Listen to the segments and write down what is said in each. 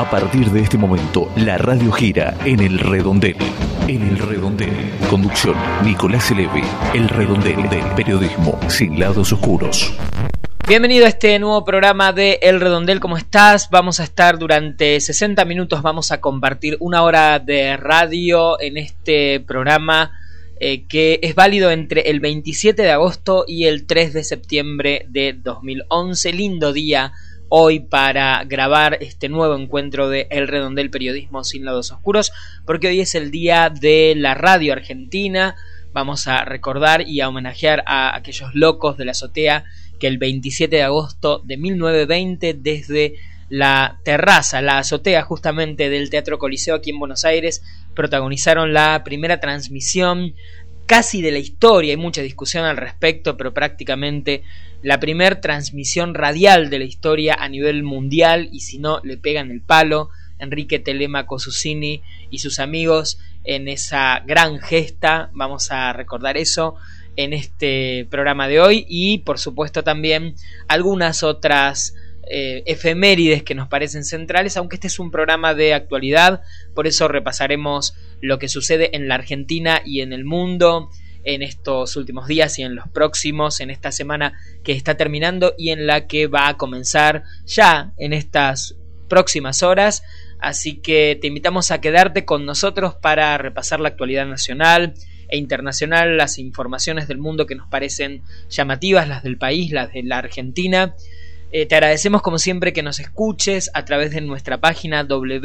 A partir de este momento, la radio gira en El Redondel. En El Redondel. Conducción, Nicolás Elevi. El Redondel del periodismo sin lados oscuros. Bienvenido a este nuevo programa de El Redondel. ¿Cómo estás? Vamos a estar durante 60 minutos, vamos a compartir una hora de radio en este programa que es válido entre el 27 de agosto y el 3 de septiembre de 2011. Lindo día hoy para grabar este nuevo encuentro de El Redondel Periodismo sin lados oscuros, porque hoy es el día de la radio argentina. Vamos a recordar y a homenajear a aquellos locos de la azotea que el 27 de agosto de 1920 desde la terraza, la azotea justamente del Teatro Coliseo aquí en Buenos Aires, protagonizaron la primera transmisión casi de la historia. Hay mucha discusión al respecto, pero prácticamente la primera transmisión radial de la historia a nivel mundial, y si no, le pegan el palo. Enrique Telemaco Susini y sus amigos en esa gran gesta. Vamos a recordar eso en este programa de hoy, y por supuesto también algunas otras efemérides que nos parecen centrales, aunque este es un programa de actualidad, por eso repasaremos lo que sucede en la Argentina y en el mundo en estos últimos días y en los próximos, en esta semana que está terminando y en la que va a comenzar ya en estas próximas horas. Así que te invitamos a quedarte con nosotros para repasar la actualidad nacional e internacional, las informaciones del mundo que nos parecen llamativas, las del país, las de la Argentina. Te agradecemos como siempre que nos escuches a través de nuestra página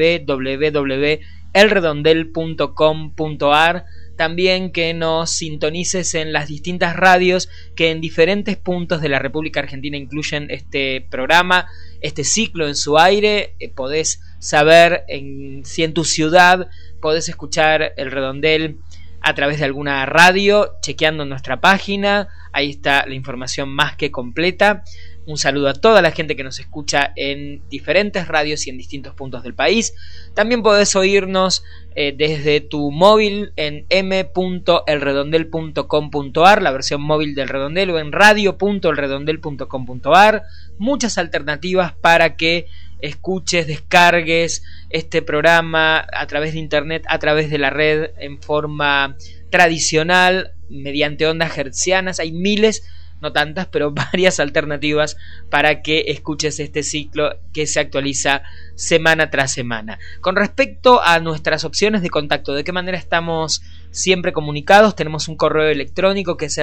www.elredondel.com.ar, también que nos sintonices en las distintas radios que en diferentes puntos de la República Argentina incluyen este programa, este ciclo en su aire. Podés saber si en tu ciudad podés escuchar El Redondel a través de alguna radio, chequeando nuestra página. Ahí está la información más que completa. Un saludo a toda la gente que nos escucha en diferentes radios y en distintos puntos del país. También podés oírnos desde tu móvil en m.elredondel.com.ar, la versión móvil del Redondel, o en radio.elredondel.com.ar. Muchas alternativas para que escuches, descargues este programa a través de internet, a través de la red, en forma tradicional, mediante ondas hertzianas. Hay miles, no tantas, pero varias alternativas para que escuches este ciclo que se actualiza semana tras semana. Con respecto a nuestras opciones de contacto, ¿de qué manera estamos siempre comunicados? Tenemos un correo electrónico que es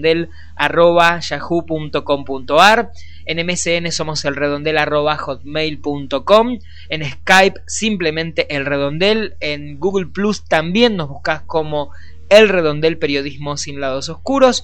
elredondel@yahoo.com.ar. En MSN somos elredondel@hotmail.com. En Skype simplemente El Redondel. En Google Plus también nos buscas como El Redondel Periodismo sin lados oscuros.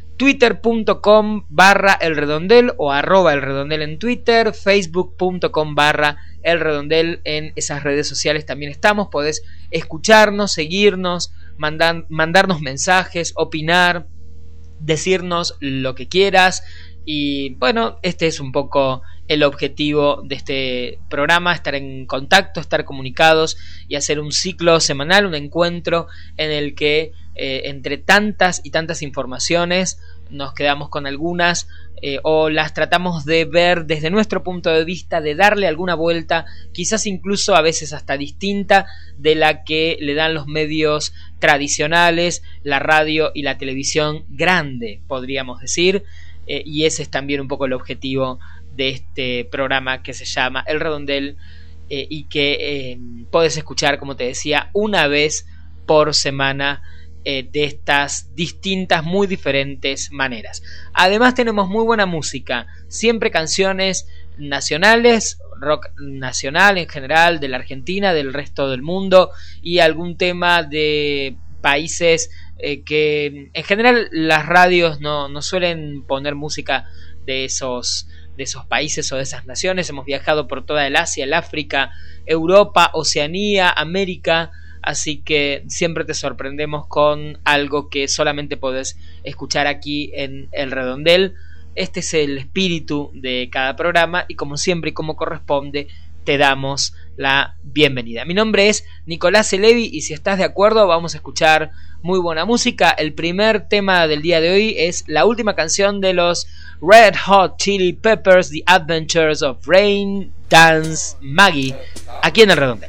Twitter.com/elredondel o @elredondel en Twitter, Facebook.com/elredondel, en esas redes sociales también estamos. Podés escucharnos, seguirnos, mandarnos mensajes, opinar, decirnos lo que quieras. Y bueno, este es un poco el objetivo de este programa: estar en contacto, estar comunicados y hacer un ciclo semanal, un encuentro en el que entre tantas y tantas informaciones nos quedamos con algunas o las tratamos de ver desde nuestro punto de vista, de darle alguna vuelta, quizás incluso a veces hasta distinta de la que le dan los medios tradicionales, la radio y la televisión grande, podríamos decir. Y ese es también un poco el objetivo de este programa que se llama El Redondel, y que podés escuchar, como te decía, una vez por semana, de estas distintas, muy diferentes maneras. Además tenemos muy buena música, siempre canciones nacionales, rock nacional en general, de la Argentina, del resto del mundo, y algún tema de países que en general las radios no suelen poner música de esos países o de esas naciones. Hemos viajado por toda el Asia, el África, Europa, Oceanía, América, así que siempre te sorprendemos con algo que solamente podés escuchar aquí en El Redondel. Este es el espíritu de cada programa, y como siempre y como corresponde, te damos la bienvenida. Mi nombre es Nicolás Elevi, y si estás de acuerdo vamos a escuchar muy buena música. El primer tema del día de hoy es la última canción de los Red Hot Chili Peppers, The Adventures of Rain Dance Maggie, aquí en El Redondel.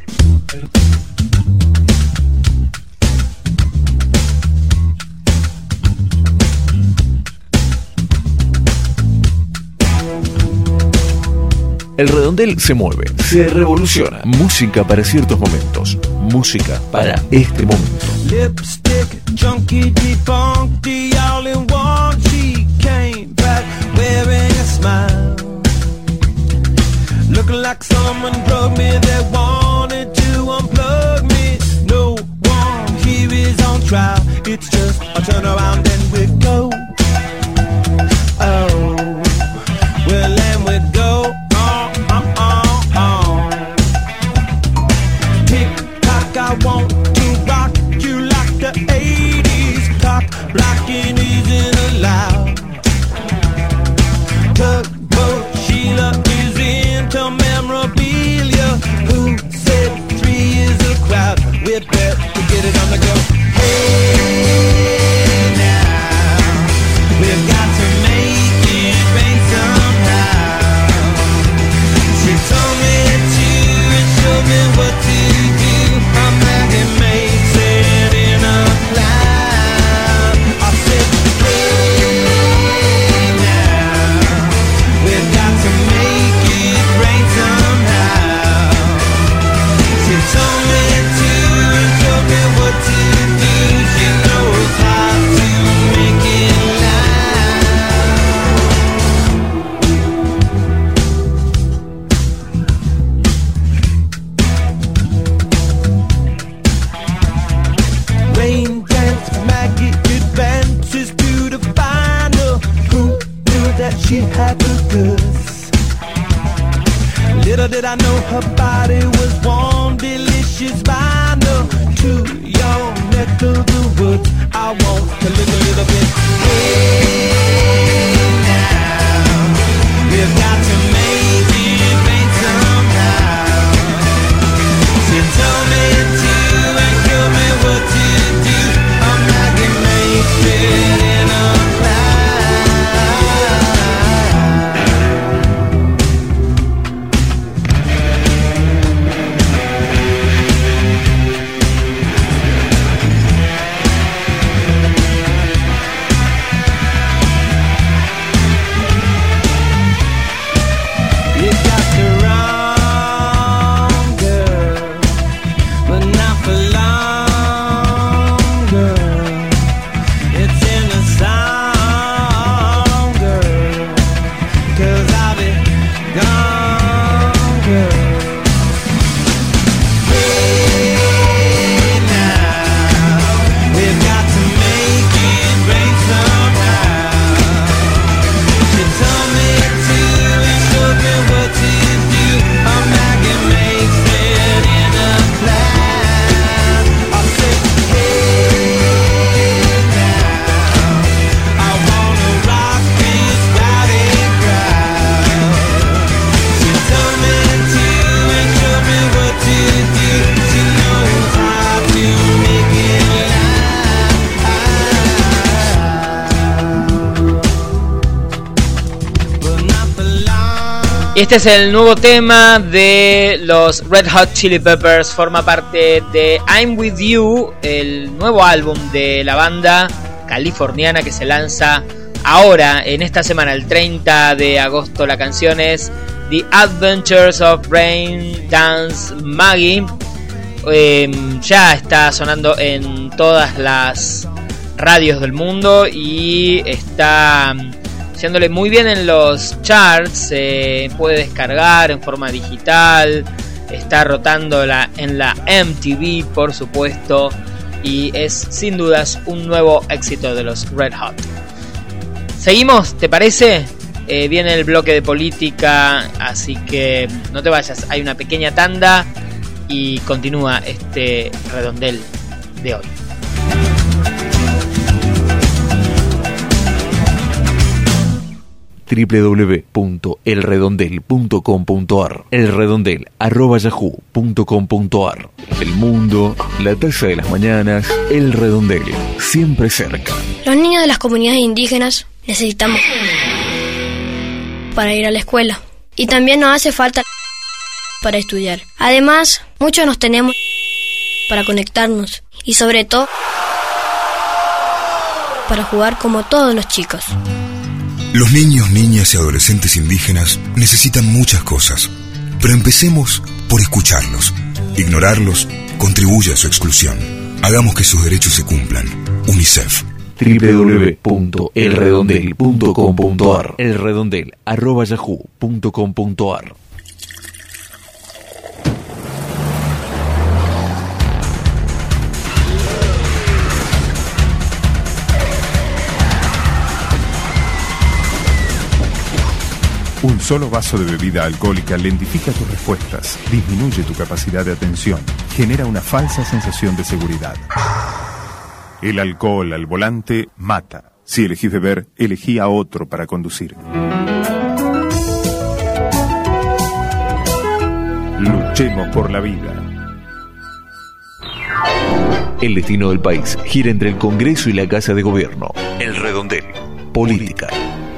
El redondel se mueve, se revoluciona. Música para ciertos momentos. Música para este momento. Lipstick, junkie, defunky, all in one. She came back wearing a smile, looking like someone drugged me. They wanted to unplug me. No one here is on trial. It's just a turn around and we go. Oh, well, and we go. I want to rock you like the 80s. Cock blocking isn't allowed. Tugboat Sheila is into memorabilia. Who said 3 is a crowd? We better get it on the go. Hey now, we've got to make it rain somehow. She told me to and showed me what to do. I'm having mates set in a cloud. I said, hey now, we've got to make it rain somehow. She told me to and showed me what to do. She knows how to make it Rain dance, Maggie advances to the final. Who knew that she had the goods? Little did I know her body was warm, delicious vinyl. To your neck of the woods, I want to live a little bit. Hey now, we've got to make it rain somehow. She told me to and showed me what to do. I'm not getting made in a You got the wrong girl, but not for long, girl. It's in the song, girl, 'cause I'll be gone, girl. Hey now, we've got to make it rain somehow. She told me to and showed me what to do. I'm not gonna make it in a cloud. I said, hey now, I wanna rock this rowdy crowd. She told me to and showed me what to do. She knows how to make it loud, but not for long. Y este es el nuevo tema de los Red Hot Chili Peppers, forma parte de I'm With You, el nuevo álbum de la banda californiana que se lanza ahora, en esta semana, el 30 de agosto. La canción es The Adventures of Rain Dance Maggie. Ya está sonando en todas las radios del mundo y está haciéndole muy bien en los charts. Se puede descargar en forma digital, está rotando en la MTV, por supuesto, y es sin dudas un nuevo éxito de los Red Hot. Seguimos, ¿te parece? Viene el bloque de política, así que no te vayas, hay una pequeña tanda y continúa este redondel de hoy. www.elredondel.com.ar, elredondel@yahoo.com.ar. El mundo, la taza de las mañanas, El Redondel, siempre cerca. Los niños de las comunidades indígenas necesitamos para ir a la escuela. Y también nos hace falta para estudiar. Además, muchos nos tenemos para conectarnos y sobre todo para jugar como todos los chicos. Los niños, niñas y adolescentes indígenas necesitan muchas cosas, pero empecemos por escucharlos. Ignorarlos contribuye a su exclusión. Hagamos que sus derechos se cumplan. UNICEF. www.elredondel.com.ar elredondel@yahoo.com.ar. Un solo vaso de bebida alcohólica lentifica tus respuestas, disminuye tu capacidad de atención, genera una falsa sensación de seguridad. El alcohol al volante mata. Si elegís beber, elegí a otro para conducir. Luchemos por la vida. El destino del país gira entre el Congreso y la Casa de Gobierno. El Redondel. Política.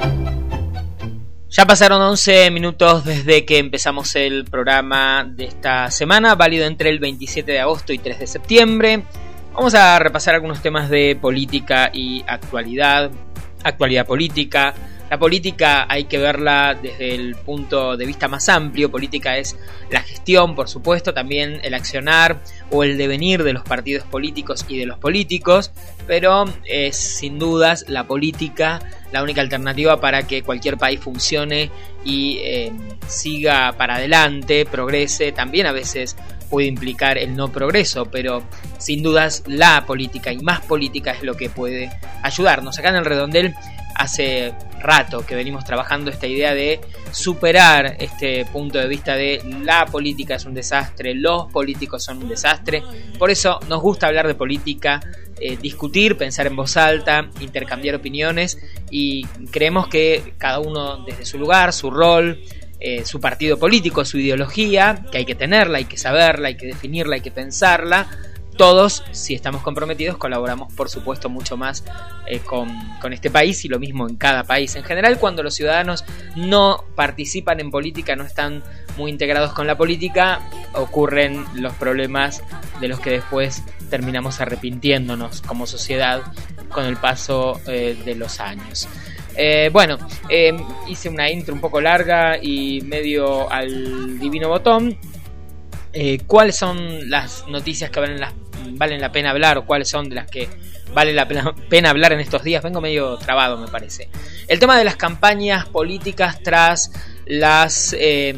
Ya pasaron 11 minutos desde que empezamos el programa de esta semana, válido entre el 27 de agosto y 3 de septiembre. Vamos a repasar algunos temas de política y actualidad política. La política hay que verla desde el punto de vista más amplio. Política es la gestión, por supuesto, también el accionar o el devenir de los partidos políticos y de los políticos, pero es sin dudas la política la única alternativa para que cualquier país funcione y siga para adelante, progrese. También a veces puede implicar el no progreso, pero sin dudas la política y más política es lo que puede ayudarnos. Acá en el Redondel hace rato que venimos trabajando esta idea de superar este punto de vista de la política es un desastre, los políticos son un desastre. Por eso nos gusta hablar de política, discutir, pensar en voz alta, intercambiar opiniones, y creemos que cada uno desde su lugar, su rol, su partido político, su ideología, que hay que tenerla, hay que saberla, hay que definirla, hay que pensarla. Todos, si estamos comprometidos, colaboramos, por supuesto, mucho más con este país, y lo mismo en cada país. En general, cuando los ciudadanos no participan en política, no están muy integrados con la política, ocurren los problemas de los que después terminamos arrepintiéndonos como sociedad con el paso de los años. Hice una intro un poco larga y medio al divino botón. ¿Cuáles son las noticias que valen la pena hablar, o cuáles son de las que vale la pena hablar en estos días? Vengo medio trabado, me parece. El tema de las campañas políticas tras las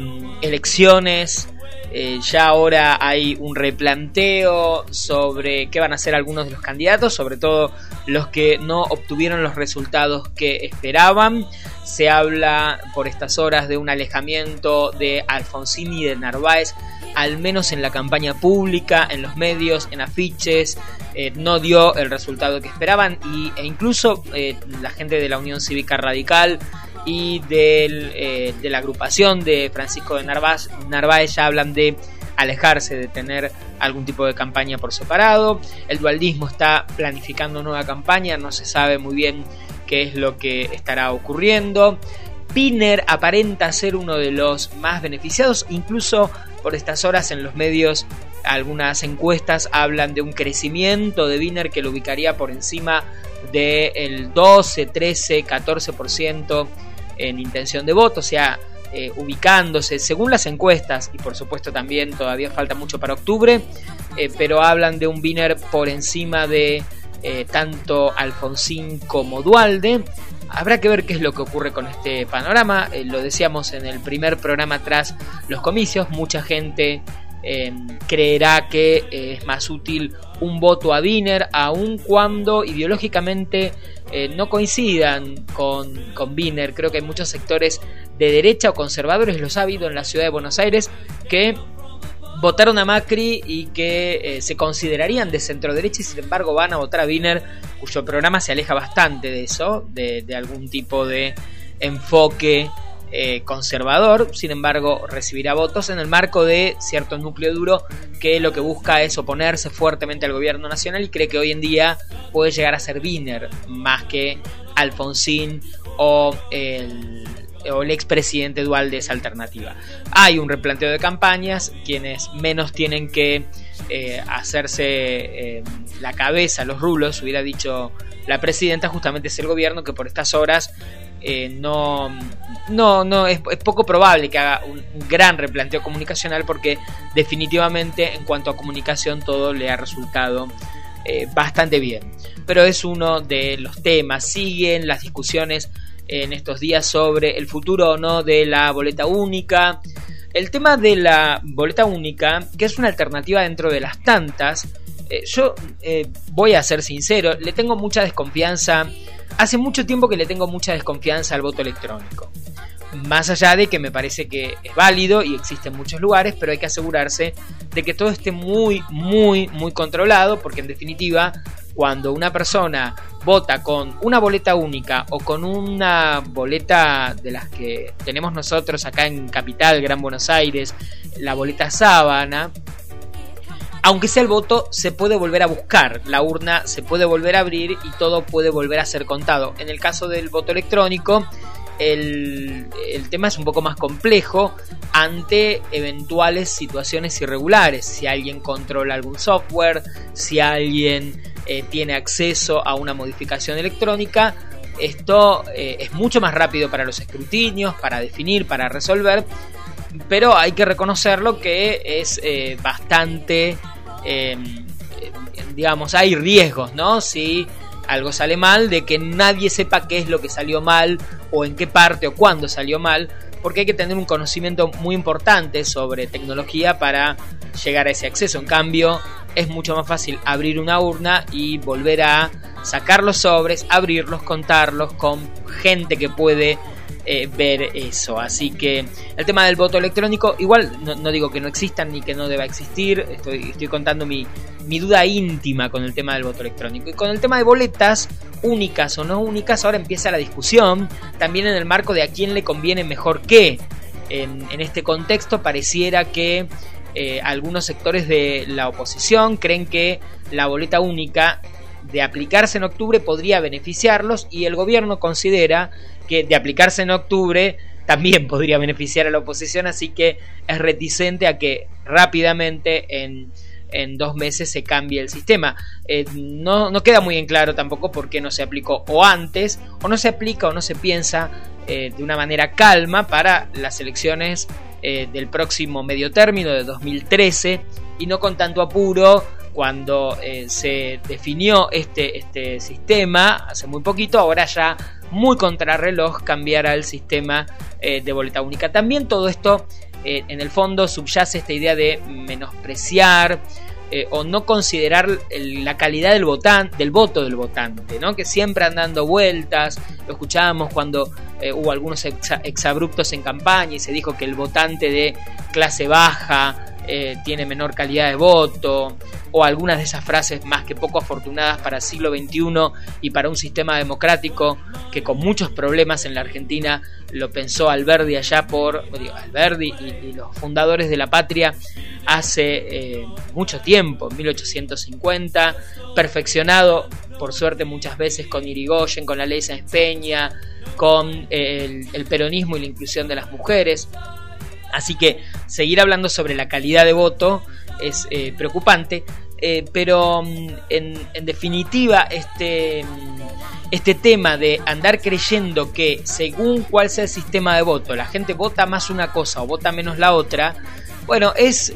elecciones. Ya ahora hay un replanteo sobre qué van a hacer algunos de los candidatos, sobre todo los que no obtuvieron los resultados que esperaban. Se habla por estas horas de un alejamiento de Alfonsín y de Narváez, al menos en la campaña pública, en los medios, en afiches. No dio el resultado que esperaban, e incluso la gente de la Unión Cívica Radical y de la agrupación de Francisco de Narváez ya hablan de alejarse, de tener algún tipo de campaña por separado. El dualdismo está planificando nueva campaña, no se sabe muy bien qué es lo que estará ocurriendo. Wiener aparenta ser uno de los más beneficiados, incluso por estas horas en los medios algunas encuestas hablan de un crecimiento de Wiener que lo ubicaría por encima del 12, 13, 14% en intención de voto, o sea, ubicándose según las encuestas, y por supuesto también todavía falta mucho para octubre, pero hablan de un Wiener por encima de tanto Alfonsín como Duhalde. Habrá que ver qué es lo que ocurre con este panorama. Lo decíamos en el primer programa tras los comicios, mucha gente creerá que es más útil un voto a Wiener, aun cuando ideológicamente no coincidan con Wiener. Creo que hay muchos sectores de derecha o conservadores, los ha habido en la ciudad de Buenos Aires, que votaron a Macri y que se considerarían de centro derecha, y sin embargo van a votar a Wiener, cuyo programa se aleja bastante de eso, de algún tipo de enfoque conservador. Sin embargo, recibirá votos en el marco de cierto núcleo duro que lo que busca es oponerse fuertemente al gobierno nacional, y cree que hoy en día puede llegar a ser Wiener más que Alfonsín o o el expresidente Duhalde es alternativa. Hay un replanteo de campañas, quienes menos tienen que hacerse la cabeza, los rulos, hubiera dicho la presidenta, justamente es el gobierno, que por estas horas no es poco probable que haga un gran replanteo comunicacional, porque definitivamente en cuanto a comunicación todo le ha resultado bastante bien. Pero es uno de los temas. Siguen las discusiones en estos días sobre el futuro o no de la boleta única. El tema de la boleta única, que es una alternativa dentro de las tantas, yo voy a ser sincero, le tengo mucha desconfianza. Hace mucho tiempo que le tengo mucha desconfianza al voto electrónico. Más allá de que me parece que es válido y existe en muchos lugares, pero hay que asegurarse de que todo esté muy controlado, porque en definitiva, cuando una persona vota con una boleta única o con una boleta de las que tenemos nosotros acá en Capital, Gran Buenos Aires, la boleta sábana, aunque sea el voto, se puede volver a buscar, la urna se puede volver a abrir y todo puede volver a ser contado. En el caso del voto electrónico, el tema es un poco más complejo ante eventuales situaciones irregulares. Si alguien controla algún software, si alguien tiene acceso a una modificación electrónica, esto es mucho más rápido para los escrutinios, para definir, para resolver, pero hay que reconocerlo que es bastante, digamos, hay riesgos, ¿no? Si algo sale mal, de que nadie sepa qué es lo que salió mal o en qué parte o cuándo salió mal, porque hay que tener un conocimiento muy importante sobre tecnología para llegar a ese acceso. En cambio, es mucho más fácil abrir una urna y volver a sacar los sobres, abrirlos, contarlos con gente que puede ver eso. Así que el tema del voto electrónico, igual no digo que no existan ni que no deba existir, estoy contando mi duda íntima con el tema del voto electrónico. Y con el tema de boletas únicas o no únicas, ahora empieza la discusión también en el marco de a quién le conviene mejor qué. En este contexto pareciera que algunos sectores de la oposición creen que la boleta única, de aplicarse en octubre, podría beneficiarlos, y el gobierno considera que de aplicarse en octubre también podría beneficiar a la oposición, así que es reticente a que rápidamente en 2 meses se cambie el sistema. No queda muy en claro tampoco por qué no se aplicó o antes, o no se aplica o no se piensa de una manera calma para las elecciones del próximo medio término de 2013, y no con tanto apuro cuando se definió este sistema hace muy poquito. Ahora ya muy contrarreloj cambiar al sistema de boleta única. También todo esto en el fondo subyace esta idea de menospreciar o no considerar la calidad del voto del votante, ¿no? Que siempre han dando vueltas. Lo escuchábamos cuando hubo algunos exabruptos en campaña y se dijo que el votante de clase baja tiene menor calidad de voto, o algunas de esas frases más que poco afortunadas para el siglo XXI y para un sistema democrático que con muchos problemas en la Argentina lo pensó Alberdi allá Alberdi y los fundadores de la patria hace mucho tiempo, en 1850, perfeccionado por suerte muchas veces con Irigoyen, con la ley Sáenz Peña, con el peronismo y la inclusión de las mujeres. Así que seguir hablando sobre la calidad de voto es preocupante, pero en definitiva este tema de andar creyendo que según cuál sea el sistema de voto la gente vota más una cosa o vota menos la otra, bueno, es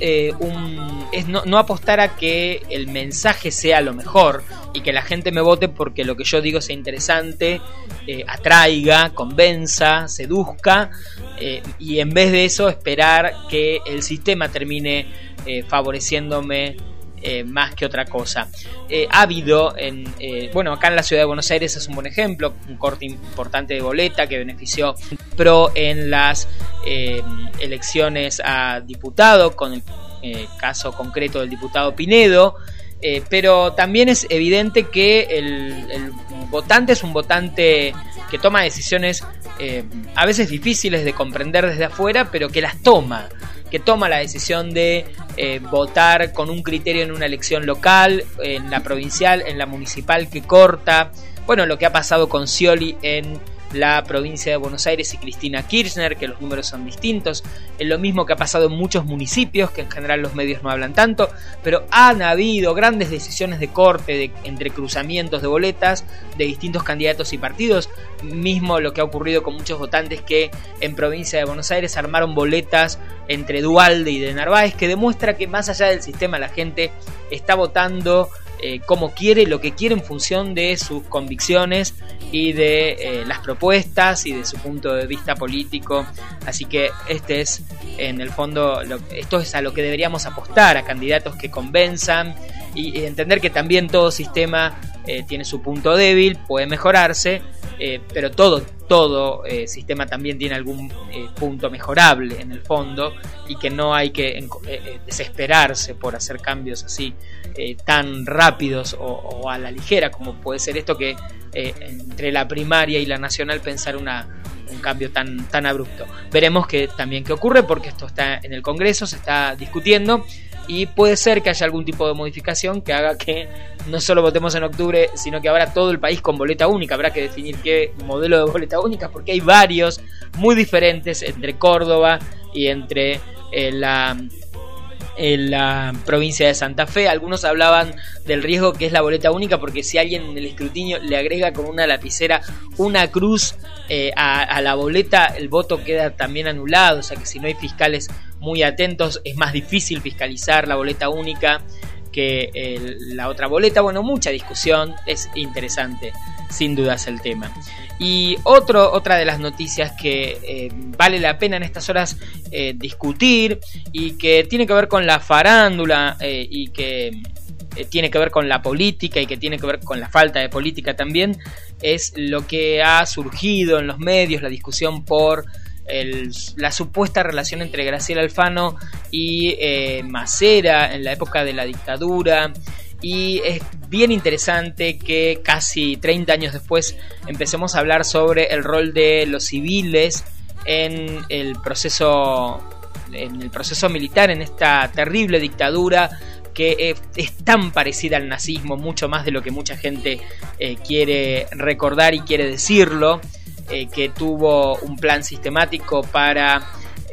no apostar a que el mensaje sea lo mejor y que la gente me vote porque lo que yo digo sea interesante, atraiga, convenza, seduzca, y en vez de eso esperar que el sistema termine favoreciéndome más que otra cosa. Ha habido acá en la ciudad de Buenos Aires es un buen ejemplo, un corte importante de boleta que benefició PRO en las elecciones a diputado, con el caso concreto del diputado Pinedo, pero también es evidente que el votante es un votante que toma decisiones a veces difíciles de comprender desde afuera, pero que las toma, la decisión de votar con un criterio en una elección local, en la provincial, en la municipal, que corta. Bueno, lo que ha pasado con Scioli en la provincia de Buenos Aires y Cristina Kirchner, que los números son distintos. Es lo mismo que ha pasado en muchos municipios, que en general los medios no hablan tanto, pero han habido grandes decisiones de corte entre cruzamientos de boletas de distintos candidatos y partidos. Mismo lo que ha ocurrido con muchos votantes que en provincia de Buenos Aires armaron boletas entre Duhalde y de Narváez, que demuestra que más allá del sistema la gente está votando como quiere, lo que quiere en función de sus convicciones y de las propuestas y de su punto de vista político. Así que este es, en el fondo, esto es a lo que deberíamos apostar, a candidatos que convenzan y entender que también todo sistema tiene su punto débil, puede mejorarse, pero todo sistema también tiene algún punto mejorable en el fondo, y que no hay que desesperarse por hacer cambios así tan rápidos o a la ligera, como puede ser esto, que entre la primaria y la nacional pensar un cambio tan abrupto. Veremos qué ocurre, porque esto está en el Congreso, se está discutiendo, y puede ser que haya algún tipo de modificación que haga que no solo votemos en octubre, sino que ahora todo el país con boleta única. Habrá que definir qué modelo de boleta única, porque hay varios muy diferentes entre Córdoba y entre la provincia de Santa Fe. Algunos hablaban del riesgo que es la boleta única, porque si alguien en el escrutinio le agrega con una lapicera una cruz a la boleta, el voto queda también anulado. O sea que si no hay fiscales muy atentos, es más difícil fiscalizar la boleta única que la otra boleta. Bueno, mucha discusión, es interesante sin dudas el tema. Y otra de las noticias que vale la pena en estas horas discutir, y que tiene que ver con la farándula, y que tiene que ver con la política, y que tiene que ver con la falta de política también, es lo que ha surgido en los medios, la discusión por la supuesta relación entre Graciela Alfano y Macera en la época de la dictadura. Y es bien interesante que casi 30 años después empecemos a hablar sobre el rol de los civiles en el proceso militar, en esta terrible dictadura que es tan parecida al nazismo, mucho más de lo que mucha gente quiere recordar y quiere decirlo, que tuvo un plan sistemático para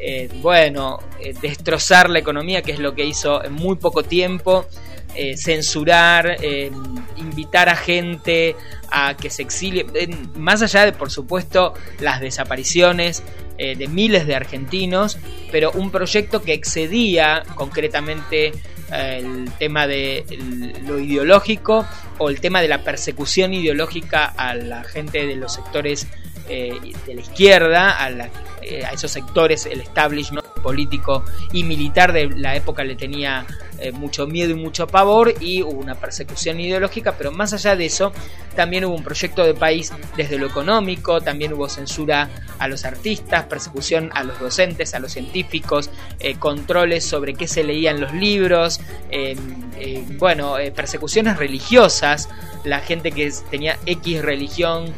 destrozar la economía, que es lo que hizo en muy poco tiempo, censurar, invitar a gente a que se exilie, más allá de, por supuesto, las desapariciones de miles de argentinos, pero un proyecto que excedía concretamente el tema de lo ideológico, o el tema de la persecución ideológica a la gente de los sectores de la izquierda, a esos sectores. El establishment político y militar de la época le tenía mucho miedo y mucho pavor, y hubo una persecución ideológica. Pero más allá de eso, también hubo un proyecto de país desde lo económico, también hubo censura a los artistas, persecución a los docentes, a los científicos, controles sobre qué se leía en los libros, persecuciones religiosas. La gente que tenía X religión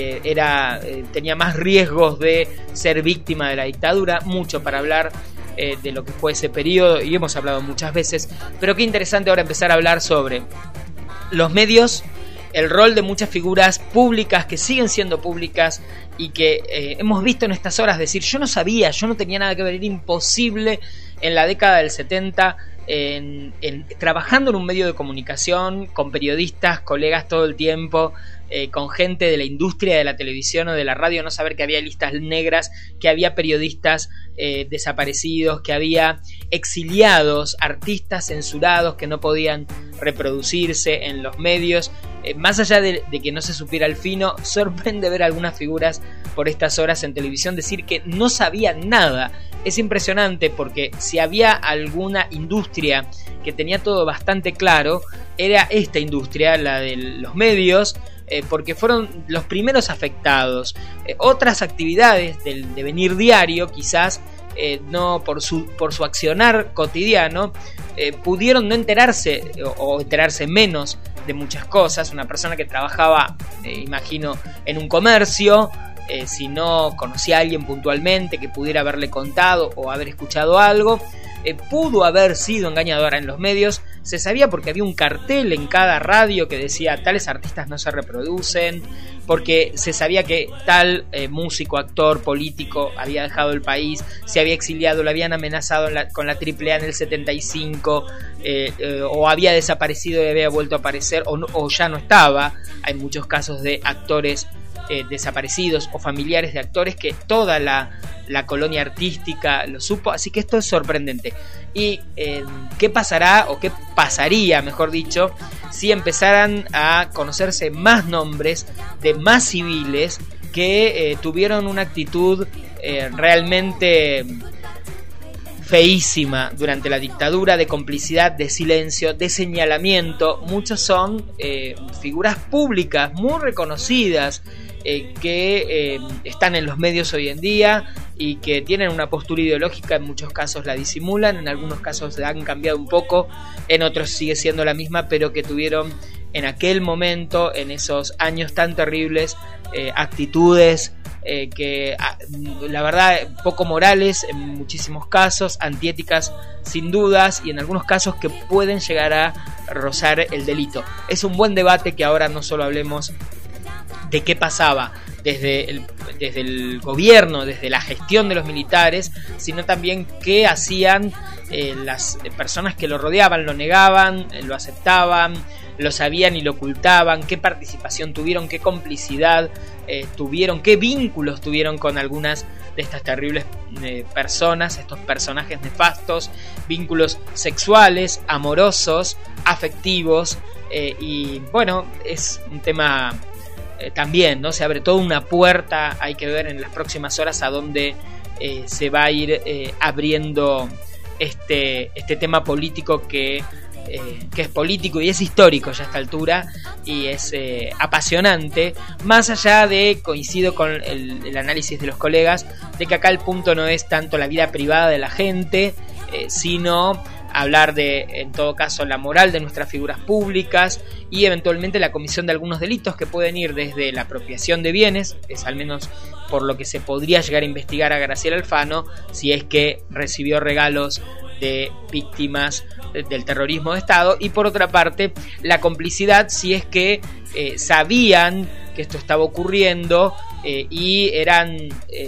tenía más riesgos de ser víctima de la dictadura. Mucho para hablar de lo que fue ese periodo, y hemos hablado muchas veces, pero qué interesante ahora empezar a hablar sobre los medios, el rol de muchas figuras públicas que siguen siendo públicas, y que hemos visto en estas horas decir: yo no sabía, yo no tenía nada que ver, era imposible en la década del 70 trabajando en un medio de comunicación, con periodistas, colegas todo el tiempo, con gente de la industria de la televisión o de la radio, no saber que había listas negras, que había periodistas desaparecidos, que había exiliados, artistas censurados que no podían reproducirse en los medios. Más allá de que no se supiera el fino, sorprende ver a algunas figuras por estas horas en televisión decir que no sabían nada. Es impresionante, porque si había alguna industria que tenía todo bastante claro, era esta industria, la de los medios, porque fueron los primeros afectados. Otras actividades del devenir diario, quizás no por su accionar cotidiano, pudieron no enterarse o enterarse menos de muchas cosas. Una persona que trabajaba, imagino, en un comercio, si no conocía a alguien puntualmente que pudiera haberle contado o haber escuchado algo, pudo haber sido engañadora en los medios. Se sabía porque había un cartel en cada radio que decía: tales artistas no se reproducen, porque se sabía que tal músico, actor, político había dejado el país, se había exiliado, lo habían amenazado con la AAA en el 75, o había desaparecido y había vuelto a aparecer, o ya no estaba. Hay muchos casos de actores desaparecidos o familiares de actores que toda la colonia artística lo supo, así que esto es sorprendente. Y ¿qué pasará, o qué pasaría, mejor dicho, si empezaran a conocerse más nombres de más civiles que tuvieron una actitud realmente feísima durante la dictadura, de complicidad, de silencio, de señalamiento? Muchos son figuras públicas muy reconocidas, que están en los medios hoy en día y que tienen una postura ideológica. En muchos casos la disimulan, en algunos casos la han cambiado un poco, en otros sigue siendo la misma, pero que tuvieron en aquel momento, en esos años tan terribles, actitudes que la verdad poco morales en muchísimos casos, antiéticas sin dudas, y en algunos casos que pueden llegar a rozar el delito. Es un buen debate que ahora no solo hablemos de qué pasaba desde el gobierno, desde la gestión de los militares, sino también qué hacían las personas que lo rodeaban, lo negaban, lo aceptaban, lo sabían y lo ocultaban, qué participación tuvieron, qué complicidad tuvieron, qué vínculos tuvieron con algunas de estas terribles personas, estos personajes nefastos, vínculos sexuales, amorosos, afectivos, y bueno, es un tema también, ¿no? Se abre toda una puerta, hay que ver en las próximas horas a dónde se va a ir abriendo este tema político que es político y es histórico ya a esta altura, y es apasionante, más allá de, coincido con el análisis de los colegas, de que acá el punto no es tanto la vida privada de la gente, sino hablar de, en todo caso, la moral de nuestras figuras públicas y eventualmente la comisión de algunos delitos que pueden ir desde la apropiación de bienes, es al menos por lo que se podría llegar a investigar a Graciela Alfano, si es que recibió regalos de víctimas del terrorismo de Estado, y por otra parte la complicidad, si es que sabían que esto estaba ocurriendo y eran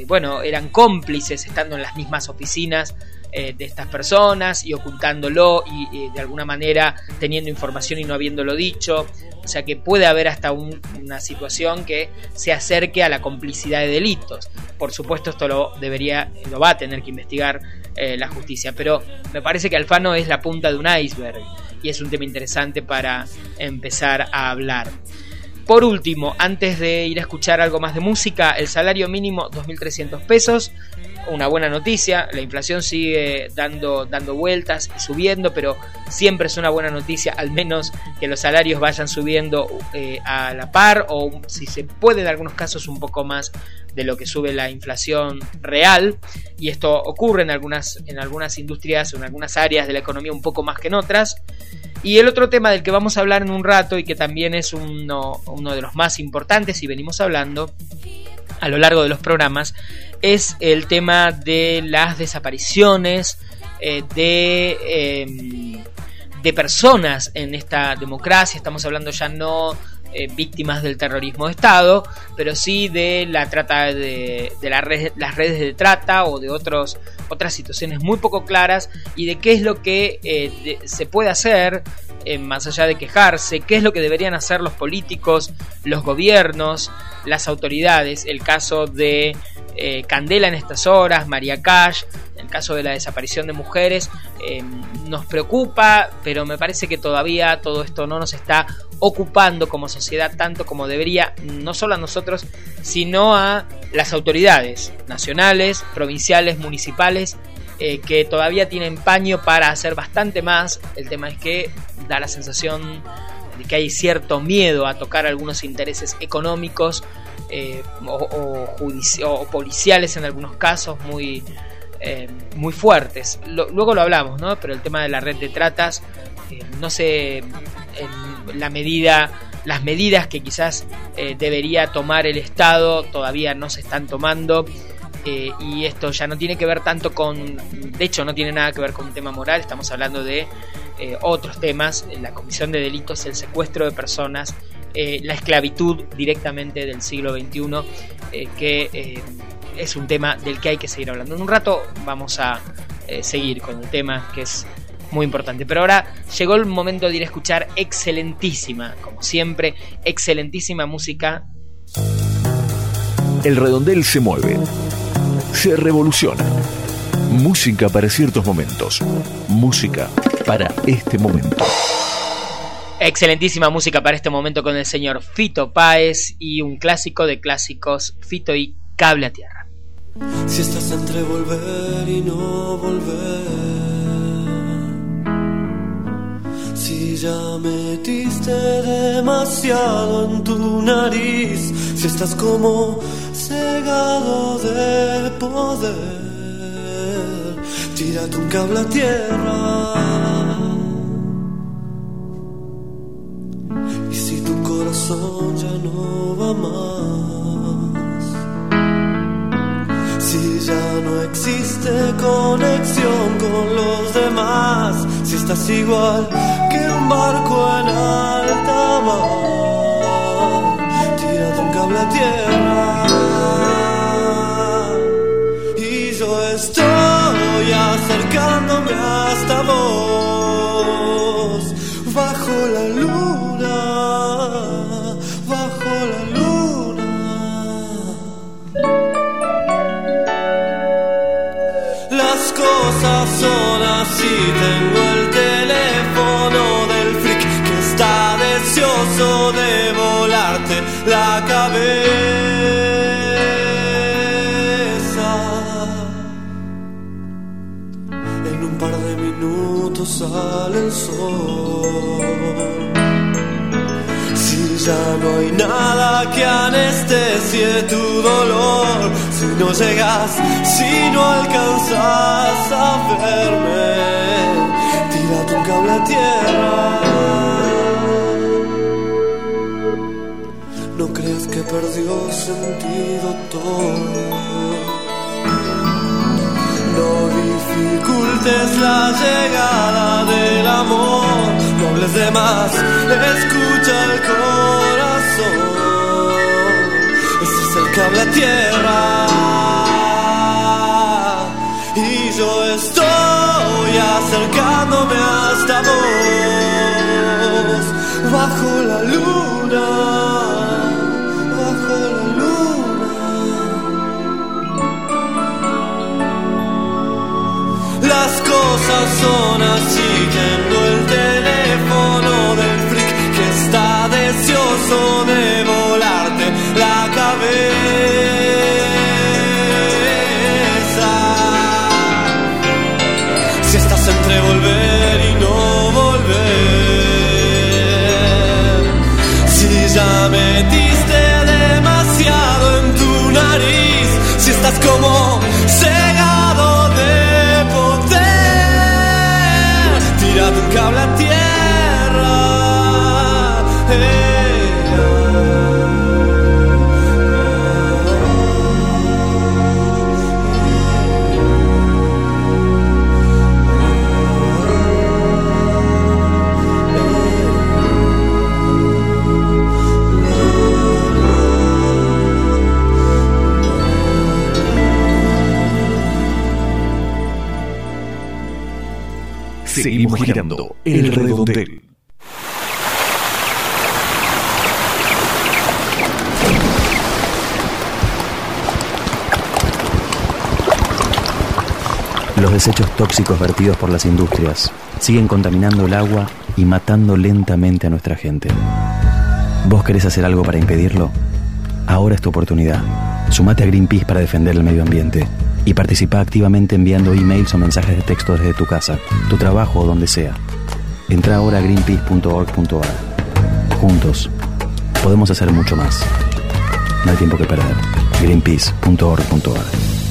cómplices estando en las mismas oficinas de estas personas y ocultándolo y de alguna manera teniendo información y no habiéndolo dicho. O sea que puede haber hasta una situación que se acerque a la complicidad de delitos. Por supuesto esto lo va a tener que investigar la justicia, pero me parece que Alfano es la punta de un iceberg y es un tema interesante para empezar a hablar. Por último, antes de ir a escuchar algo más de música, el salario mínimo 2.300 pesos, una buena noticia. La inflación sigue dando vueltas y subiendo, pero siempre es una buena noticia al menos que los salarios vayan subiendo a la par, o si se puede en algunos casos un poco más de lo que sube la inflación real, y esto ocurre en algunas industrias o en algunas áreas de la economía un poco más que en otras. Y el otro tema del que vamos a hablar en un rato y que también es uno de los más importantes y venimos hablando a lo largo de los programas, es el tema de las desapariciones de personas en esta democracia. Estamos hablando ya no víctimas del terrorismo de Estado, pero sí de la trata de las redes de trata o de otras situaciones muy poco claras, y de qué es lo que se puede hacer más allá de quejarse, qué es lo que deberían hacer los políticos, los gobiernos, las autoridades. El caso de Candela en estas horas, María Cash, el caso de la desaparición de mujeres, nos preocupa, pero me parece que todavía todo esto no nos está ocupando como sociedad tanto como debería, no solo a nosotros, sino a las autoridades nacionales, provinciales, municipales, que todavía tienen paño para hacer bastante más. El tema es que da la sensación de que hay cierto miedo a tocar algunos intereses económicos o policiales en algunos casos muy fuertes. Luego lo hablamos, ¿no? Pero el tema de la red de tratas, no sé las medidas que quizás debería tomar el Estado todavía no se están tomando. Y esto ya no tiene que ver tanto de hecho no tiene nada que ver con un tema moral, estamos hablando de otros temas, la comisión de delitos, el secuestro de personas la esclavitud directamente del siglo XXI, que es un tema del que hay que seguir hablando. En un rato vamos a seguir con el tema, que es muy importante, pero ahora llegó el momento de ir a escuchar excelentísima, como siempre, excelentísima música. El redondel se mueve, se revoluciona. Música para ciertos momentos, música para este momento. Excelentísima música para este momento con el señor Fito Páez y un clásico de clásicos, Fito y Cable a Tierra. Si estás entre volver y no volver, si ya metiste demasiado en tu nariz, si estás como cegado de poder, tírate un cable a tierra. Y si tu corazón ya no va más, si ya no existe conexión con los demás, si estás igual que un barco en alta mar, tírate un cable a tierra. Y yo estoy acercándome hasta vos, bajo la luna, bajo la luna. Las cosas son así, tengo el teléfono del freak que está deseoso de volarte la cabeza. En un par de minutos sale el sol. Si ya no hay nada que anestesie tu dolor, si no llegas, si no alcanzas a verme, tírate un cable a tierra. No creas que perdió sentido todo. No dificultes la llegada del amor, no hables de más, escucha el corazón. Ese es el cable a tierra. Y yo estoy acercándome hasta vos, bajo la luna, bajo la luna. Las cosas son así, tengo el teléfono del freak que está deseoso de volarte la cabeza. Si estás entre volver y no volver, si ya metiste demasiado en tu nariz, si estás como cegado de poder, tírate un cable a tierra. Seguimos girando el redondel. Los desechos tóxicos vertidos por las industrias siguen contaminando el agua y matando lentamente a nuestra gente. ¿Vos querés hacer algo para impedirlo? Ahora es tu oportunidad. Sumate a Greenpeace para defender el medio ambiente y participa activamente enviando emails o mensajes de texto desde tu casa, tu trabajo o donde sea. Entra ahora a greenpeace.org.ar. Juntos podemos hacer mucho más. No hay tiempo que perder. greenpeace.org.ar.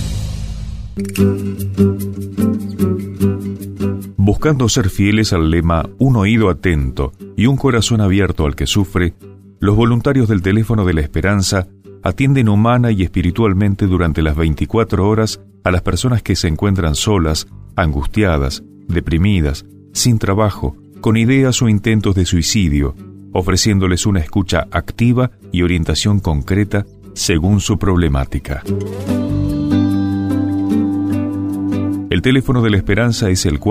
Buscando ser fieles al lema "un oído atento y un corazón abierto al que sufre", los voluntarios del Teléfono de la Esperanza atienden humana y espiritualmente durante las 24 horas a las personas que se encuentran solas, angustiadas, deprimidas, sin trabajo, con ideas o intentos de suicidio, ofreciéndoles una escucha activa y orientación concreta según su problemática. El teléfono de la Esperanza es el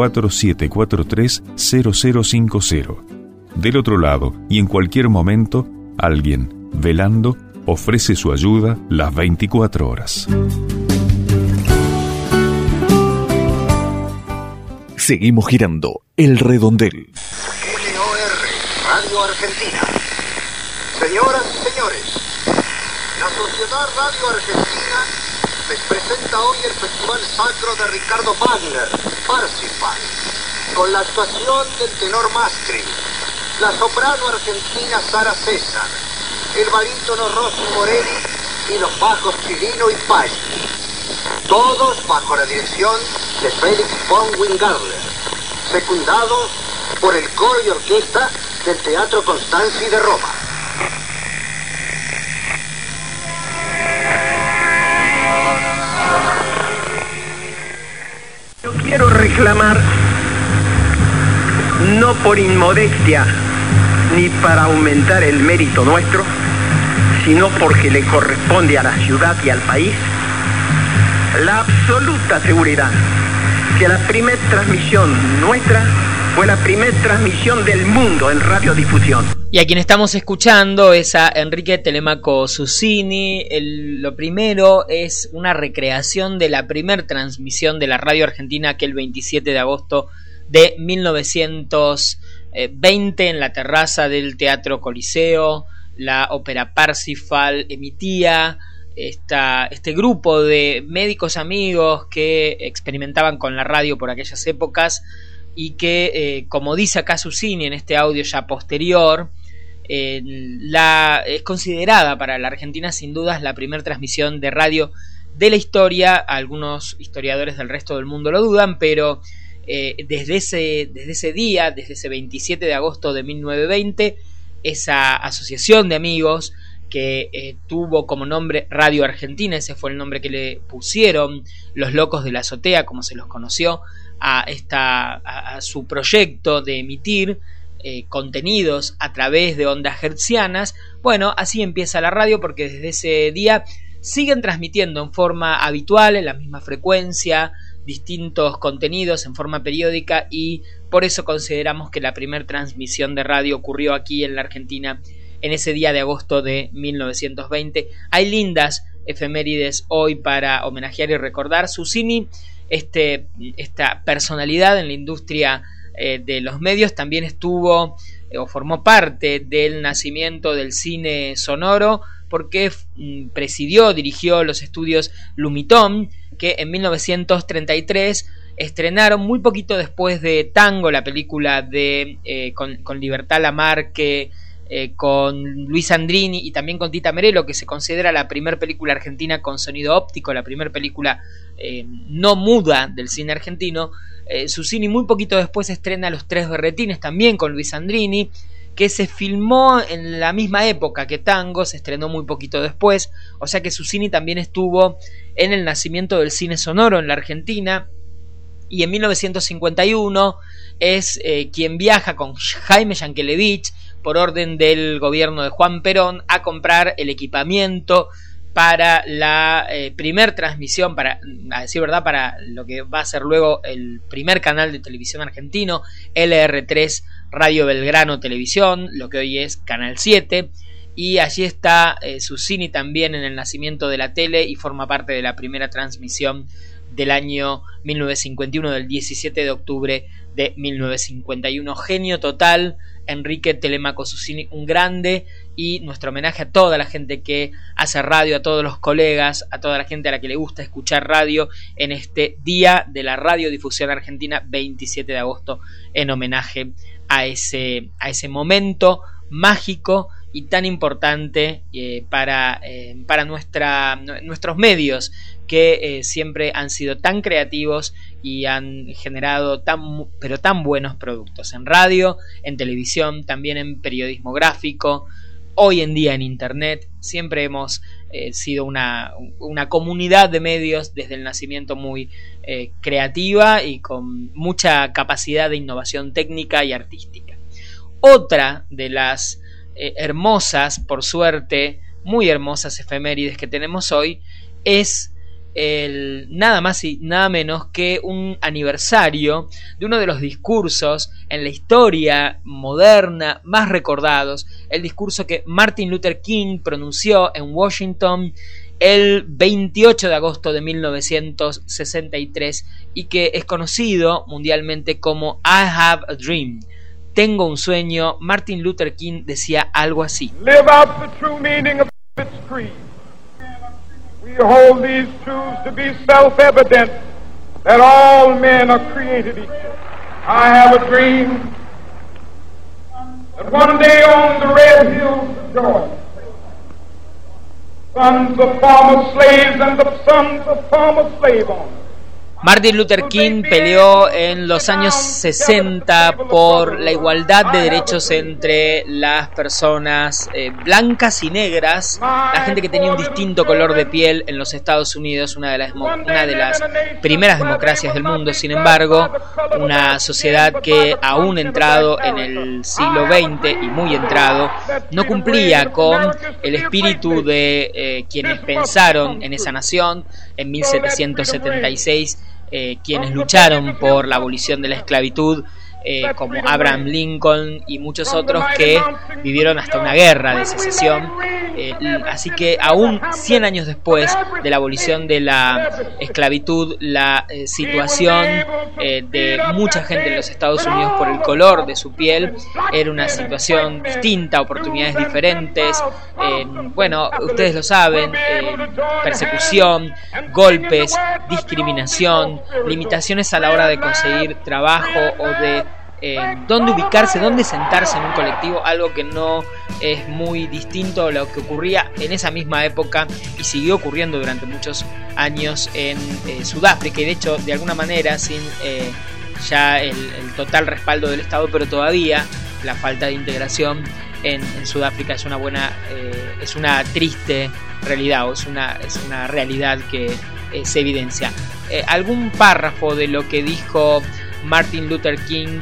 4743-0050. Del otro lado, y en cualquier momento, alguien, velando, ofrece su ayuda las 24 horas. Seguimos girando el redondel. LOR, Radio Argentina. Señoras y señores, la Sociedad Radio Argentina les presenta hoy el Festival Sacro de Ricardo Wagner, Parsifal, con la actuación del tenor Mastri, la soprano argentina Sara César, el barítono Rossi Morelli y los bajos Chirino y Paggi. Todos bajo la dirección de Felix von Wingarler, secundados por el coro y orquesta del Teatro Constanzi de Roma. Yo quiero reclamar, no por inmodestia ni para aumentar el mérito nuestro, sino porque le corresponde a la ciudad y al país, la absoluta seguridad que la primera transmisión nuestra fue la primera transmisión del mundo en radiodifusión. Y a quien estamos escuchando es a Enrique Telemaco Susini. Lo primero es una recreación de la primera transmisión de la radio argentina aquel 27 de agosto de 1920 en la terraza del Teatro Coliseo. La ópera Parsifal emitía este grupo de médicos amigos que experimentaban con la radio por aquellas épocas y que, como dice acá Susini en este audio ya posterior, es considerada para la Argentina sin dudas la primera transmisión de radio de la historia. Algunos historiadores del resto del mundo lo dudan, pero desde ese día, desde ese 27 de agosto de 1920, esa asociación de amigos que tuvo como nombre Radio Argentina, ese fue el nombre que le pusieron los locos de la azotea, como se los conoció, a su proyecto de emitir contenidos a través de ondas hertzianas. Bueno, así empieza la radio, porque desde ese día siguen transmitiendo en forma habitual, en la misma frecuencia, distintos contenidos en forma periódica, y por eso consideramos que la primera transmisión de radio ocurrió aquí en la Argentina en ese día de agosto de 1920. Hay lindas efemérides hoy para homenajear y recordar. Susini, esta personalidad en la industria de los medios, también estuvo o formó parte del nacimiento del cine sonoro, porque dirigió los estudios Lumiton, que en 1933 estrenaron muy poquito después de Tango, la película de con Libertad Lamarque, con Luis Andrini y también con Tita Merello, que se considera la primera película argentina con sonido óptico, la primera película no muda del cine argentino. Susini muy poquito después estrena Los Tres Berretines, también con Luis Andrini, que se filmó en la misma época que Tango, se estrenó muy poquito después, o sea que Susini también estuvo en el nacimiento del cine sonoro en la Argentina. Y en 1951 es quien viaja con Jaime Yankelevich, por orden del gobierno de Juan Perón, a comprar el equipamiento para la primer transmisión, a decir verdad, para lo que va a ser luego el primer canal de televisión argentino, LR3 Radio Belgrano Televisión, lo que hoy es Canal 7, y allí está Susini también en el nacimiento de la tele y forma parte de la primera transmisión del año 1951, del 17 de octubre de 1951. Genio total, Enrique Telemaco Susini, un grande, y nuestro homenaje a toda la gente que hace radio, a todos los colegas, a toda la gente a la que le gusta escuchar radio en este Día de la Radiodifusión Argentina, 27 de agosto, en homenaje a ese momento mágico y tan importante para nuestros medios, que siempre han sido tan creativos y han generado tan buenos productos en radio, en televisión, también en periodismo gráfico, hoy en día en internet. Siempre hemos sido una comunidad de medios desde el nacimiento muy creativa y con mucha capacidad de innovación técnica y artística. Otra de las hermosas, por suerte, muy hermosas efemérides que tenemos hoy, es nada más y nada menos que un aniversario de uno de los discursos en la historia moderna más recordados, el discurso que Martin Luther King pronunció en Washington el 28 de agosto de 1963 y que es conocido mundialmente como I Have a Dream. Tengo un sueño. Martin Luther King decía algo así: Live out the true meaning of its creed. We hold these truths to be self-evident, that all men are created equal. I have a dream that one day on the red hills of Georgia, sons of former slaves and the sons of former slave owners. Martin Luther King peleó en los años 60 por la igualdad de derechos entre las personas blancas y negras, la gente que tenía un distinto color de piel en los Estados Unidos, una de las primeras democracias del mundo. Sin embargo, una sociedad que aún entrado en el siglo XX y muy entrado, no cumplía con el espíritu de quienes pensaron en esa nación en 1776, quienes lucharon por la abolición de la esclavitud, como Abraham Lincoln y muchos otros que vivieron hasta una guerra de secesión. Así que aún 100 años después de la abolición de la esclavitud, la situación de mucha gente en los Estados Unidos por el color de su piel era una situación distinta, oportunidades diferentes, bueno, ustedes lo saben, persecución, golpes, discriminación, limitaciones a la hora de conseguir trabajo o de dónde ubicarse, dónde sentarse en un colectivo, algo que no es muy distinto a lo que ocurría en esa misma época y siguió ocurriendo durante muchos años en Sudáfrica, y de hecho de alguna manera sin ya el total respaldo del Estado, pero todavía la falta de integración en Sudáfrica es una triste realidad, o es una realidad que se evidencia. Algún párrafo de lo que dijo Martin Luther King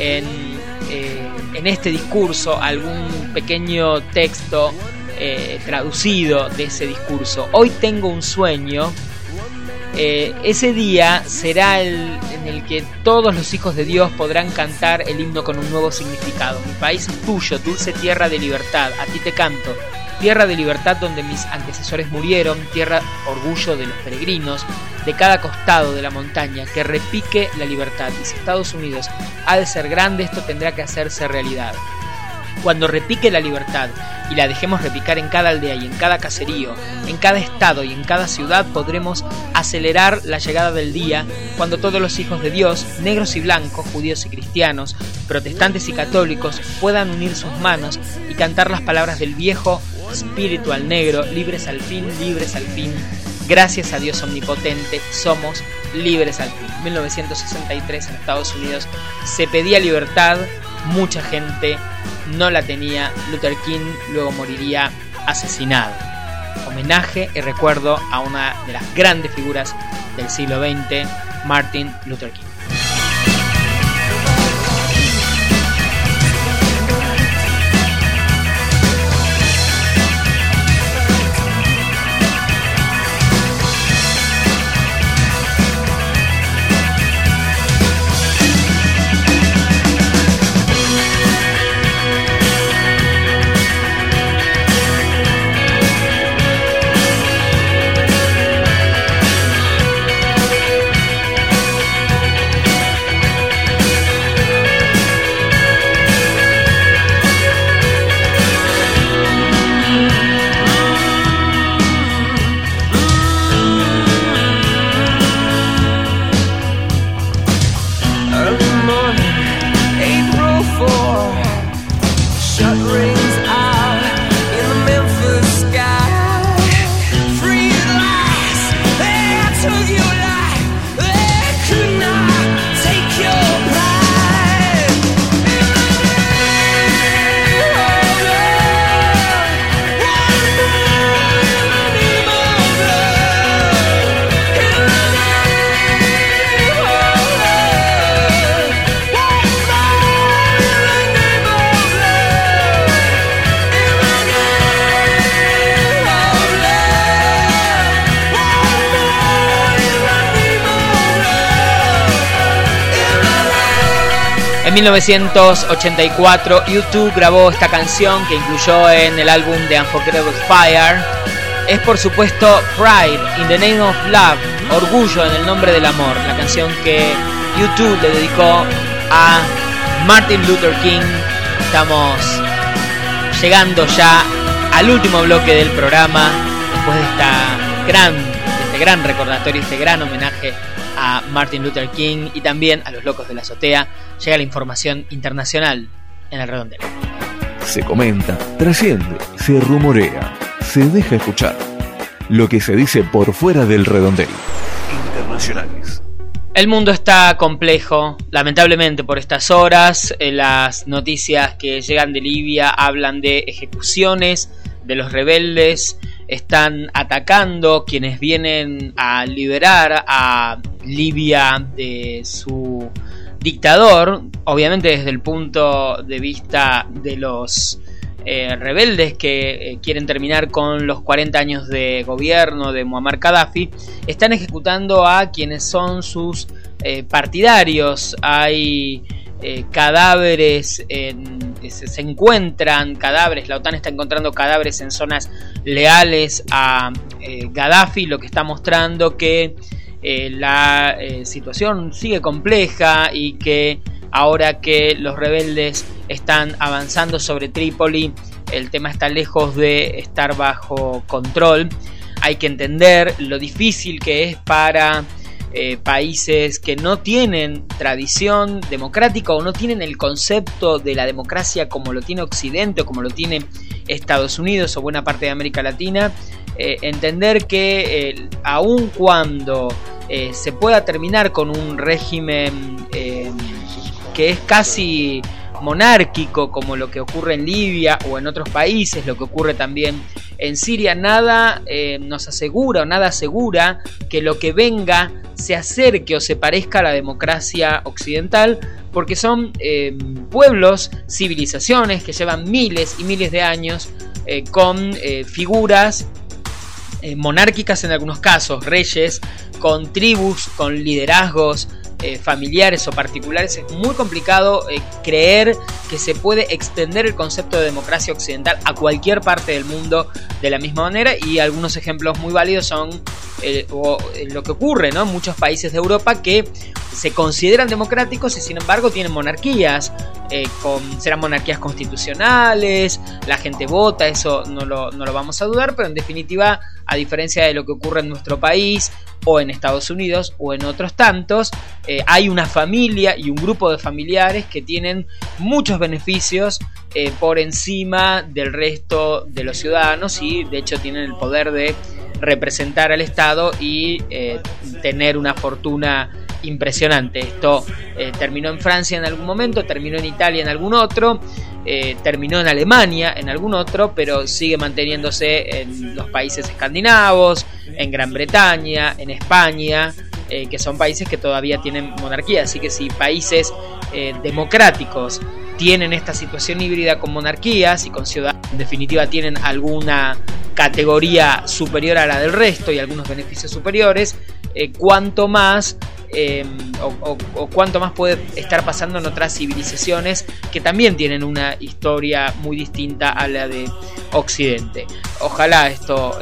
en este discurso, algún pequeño texto traducido de ese discurso. Hoy tengo un sueño. Ese día será en el que todos los hijos de Dios podrán cantar el himno con un nuevo significado. Mi país es tuyo, dulce tierra de libertad, a ti te canto. Tierra de libertad donde mis antecesores murieron, tierra orgullo de los peregrinos, de cada costado de la montaña, que repique la libertad. Y si Estados Unidos ha de ser grande, esto tendrá que hacerse realidad. Cuando repique la libertad y la dejemos repicar en cada aldea y en cada caserío, en cada estado y en cada ciudad, podremos acelerar la llegada del día cuando todos los hijos de Dios, negros y blancos, judíos y cristianos, protestantes y católicos, puedan unir sus manos y cantar las palabras del viejo espíritu al negro: libres al fin, gracias a Dios omnipotente, somos libres al fin. 1963 en Estados Unidos se pedía libertad, mucha gente no la tenía. Luther King luego moriría asesinado. Homenaje y recuerdo a una de las grandes figuras del siglo XX, Martin Luther King. En 1984, U2 grabó esta canción que incluyó en el álbum The Unforgettable Fire. Es por supuesto Pride in the Name of Love, Orgullo en el nombre del amor, la canción que U2 le dedicó a Martin Luther King. Estamos llegando ya al último bloque del programa, después de este gran recordatorio, este gran homenaje a Martin Luther King y también a los locos de la azotea. Llega la información internacional en el redondel. Se comenta, trasciende, se rumorea, se deja escuchar lo que se dice por fuera del redondel. Internacionales. El mundo está complejo, lamentablemente por estas horas. Las noticias que llegan de Libia hablan de ejecuciones de los rebeldes. Están atacando quienes vienen a liberar a Libia de su dictador, obviamente desde el punto de vista de los rebeldes que quieren terminar con los 40 años de gobierno de Muammar Gaddafi. Están ejecutando a quienes son sus partidarios. Hay cadáveres, se encuentran cadáveres, la OTAN está encontrando cadáveres en zonas leales a Gaddafi, lo que está mostrando que la situación sigue compleja y que ahora que los rebeldes están avanzando sobre Trípoli, el tema está lejos de estar bajo control. Hay que entender lo difícil que es para países que no tienen tradición democrática o no tienen el concepto de la democracia como lo tiene Occidente o como lo tiene Estados Unidos o buena parte de América Latina. Entender que aun cuando se pueda terminar con un régimen que es casi monárquico, como lo que ocurre en Libia o en otros países, lo que ocurre también en Siria, nada nos asegura o nada asegura que lo que venga se acerque o se parezca a la democracia occidental, porque son pueblos, civilizaciones que llevan miles y miles de años con figuras monárquicas en algunos casos, reyes, con tribus, con liderazgos familiares o particulares. Es muy complicado creer que se puede extender el concepto de democracia occidental a cualquier parte del mundo de la misma manera, y algunos ejemplos muy válidos son lo que ocurre, ¿no? Muchos países de Europa que se consideran democráticos y sin embargo tienen monarquías, serán monarquías constitucionales, la gente vota, eso no lo vamos a dudar, pero en definitiva, a diferencia de lo que ocurre en nuestro país o en Estados Unidos o en otros tantos, hay una familia y un grupo de familiares que tienen muchos beneficios por encima del resto de los ciudadanos, y de hecho tienen el poder de representar al Estado y tener una fortuna impresionante. Esto terminó en Francia en algún momento, terminó en Italia en algún otro, terminó en Alemania en algún otro, pero sigue manteniéndose en los países escandinavos, en Gran Bretaña, en España, que son países que todavía tienen monarquía. Así que si países democráticos tienen esta situación híbrida con monarquías y con ciudadanos, en definitiva tienen alguna categoría superior a la del resto y algunos beneficios superiores, cuánto más cuánto más puede estar pasando en otras civilizaciones que también tienen una historia muy distinta a la de Occidente. Ojalá esto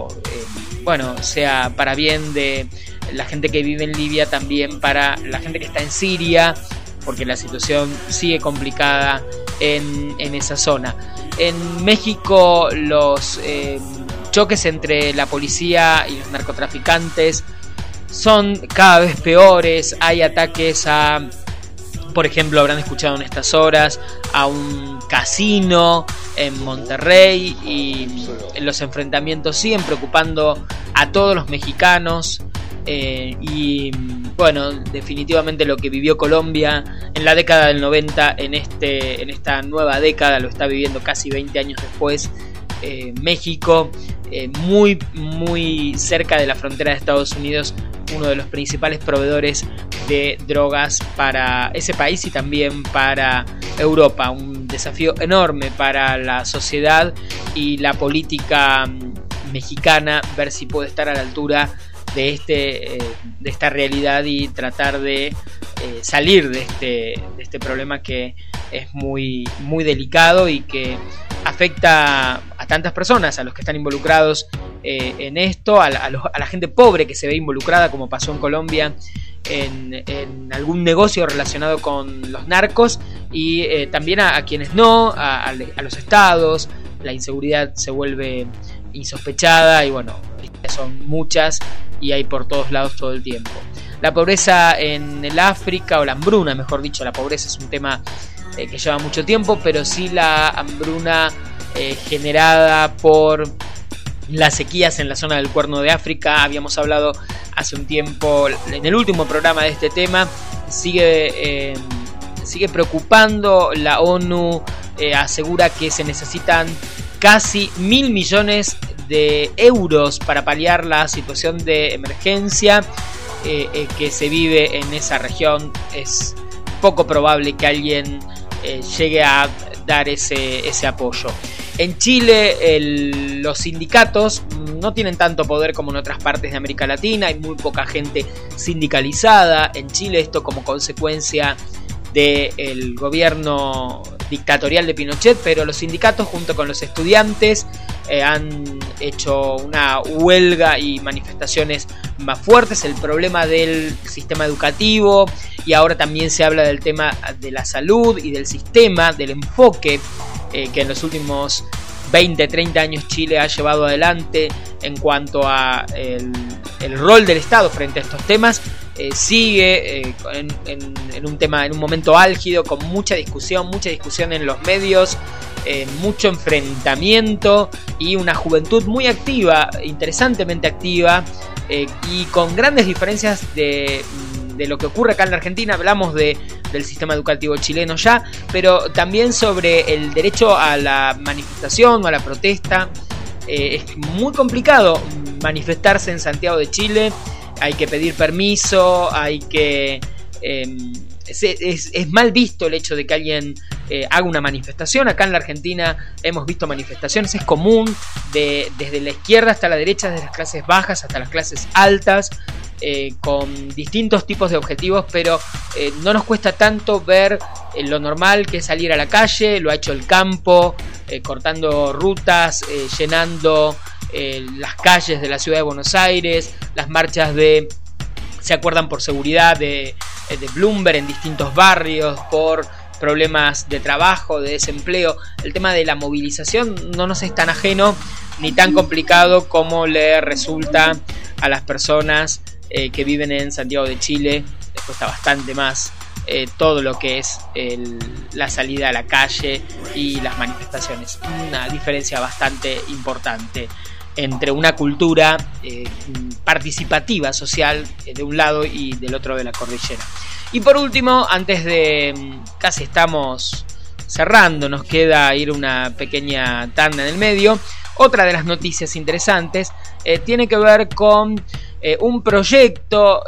sea para bien de la gente que vive en Libia, también para la gente que está en Siria, porque la situación sigue complicada en esa zona. En México los choques entre la policía y los narcotraficantes son cada vez peores. Hay ataques por ejemplo, habrán escuchado en estas horas, a un casino en Monterrey, y los enfrentamientos siguen preocupando a todos los mexicanos. Y bueno, definitivamente lo que vivió Colombia en la década del 90, en esta nueva década, lo está viviendo casi 20 años después. México, muy muy cerca de la frontera de Estados Unidos, uno de los principales proveedores de drogas para ese país y también para Europa. Un desafío enorme para la sociedad y la política mexicana, ver si puede estar a la altura de esta realidad y tratar de salir de este problema que es muy, muy delicado y que afecta a tantas personas, a los que están involucrados en esto, a la gente pobre que se ve involucrada, como pasó en Colombia, en algún negocio relacionado con los narcos, y también a quienes no, a los estados. La inseguridad se vuelve insospechada y bueno, son muchas y hay por todos lados todo el tiempo. La pobreza en el África, o la hambruna mejor dicho, la pobreza es un tema que lleva mucho tiempo, pero sí la hambruna generada por las sequías en la zona del Cuerno de África. Habíamos hablado hace un tiempo en el último programa de este tema. Sigue preocupando. La ONU asegura que se necesitan casi 1.000 millones de euros para paliar la situación de emergencia que se vive en esa región. Es poco probable que alguien llegue a dar ese apoyo. En Chile los sindicatos no tienen tanto poder como en otras partes de América Latina, hay muy poca gente sindicalizada en Chile, esto como consecuencia del gobierno dictatorial de Pinochet, pero los sindicatos junto con los estudiantes han hecho una huelga y manifestaciones más fuertes. El problema del sistema educativo, y ahora también se habla del tema de la salud y del sistema, del enfoque que en los últimos 20, 30 años Chile ha llevado adelante en cuanto a el rol del Estado frente a estos temas. Sigue en un momento álgido, con mucha discusión en los medios, mucho enfrentamiento y una juventud muy activa, interesantemente activa, y con grandes diferencias de lo que ocurre acá en la Argentina. Hablamos del sistema educativo chileno ya, pero también sobre el derecho a la manifestación o a la protesta. Es muy complicado manifestarse en Santiago de Chile. Hay que pedir permiso, hay que... es mal visto el hecho de que alguien haga una manifestación. Acá en la Argentina hemos visto manifestaciones, es común, desde la izquierda hasta la derecha, desde las clases bajas hasta las clases altas, con distintos tipos de objetivos, pero no nos cuesta tanto ver lo normal que es salir a la calle. Lo ha hecho el campo, cortando rutas, llenando las calles de la ciudad de Buenos Aires, las marchas ¿se acuerdan? Por seguridad de Bloomberg en distintos barrios, por problemas de trabajo, de desempleo. El tema de la movilización no nos es tan ajeno ni tan complicado como le resulta a las personas que viven en Santiago de Chile. Les cuesta bastante más todo lo que es la salida a la calle y las manifestaciones. Una diferencia bastante importante entre una cultura participativa, social, de un lado y del otro de la cordillera. Y por último, antes de... casi estamos cerrando, nos queda ir una pequeña tanda en el medio. Otra de las noticias interesantes tiene que ver con un proyecto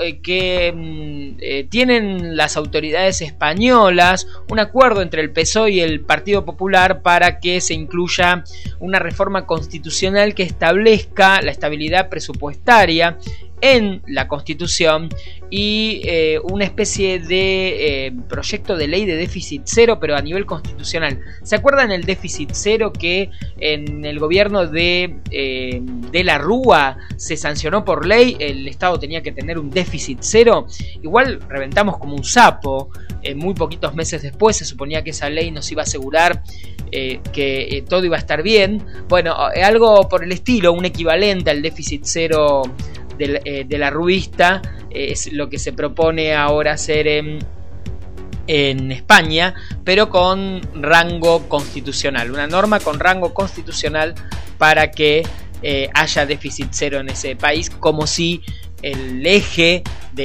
que tienen las autoridades españolas, un acuerdo entre el PSOE y el Partido Popular para que se incluya una reforma constitucional que establezca la estabilidad presupuestaria en la Constitución y una especie de proyecto de ley de déficit cero, pero a nivel constitucional. ¿Se acuerdan el déficit cero que en el gobierno de la Rúa se sancionó por ley? El Estado tenía que tener un déficit cero. Igual reventamos como un sapo. Muy poquitos meses después se suponía que esa ley nos iba a asegurar que todo iba a estar bien. Bueno, algo por el estilo, un equivalente al déficit cero de la Ruista, es lo que se propone ahora hacer en España, pero con rango constitucional, una norma con rango constitucional para que haya déficit cero en ese país, como si el eje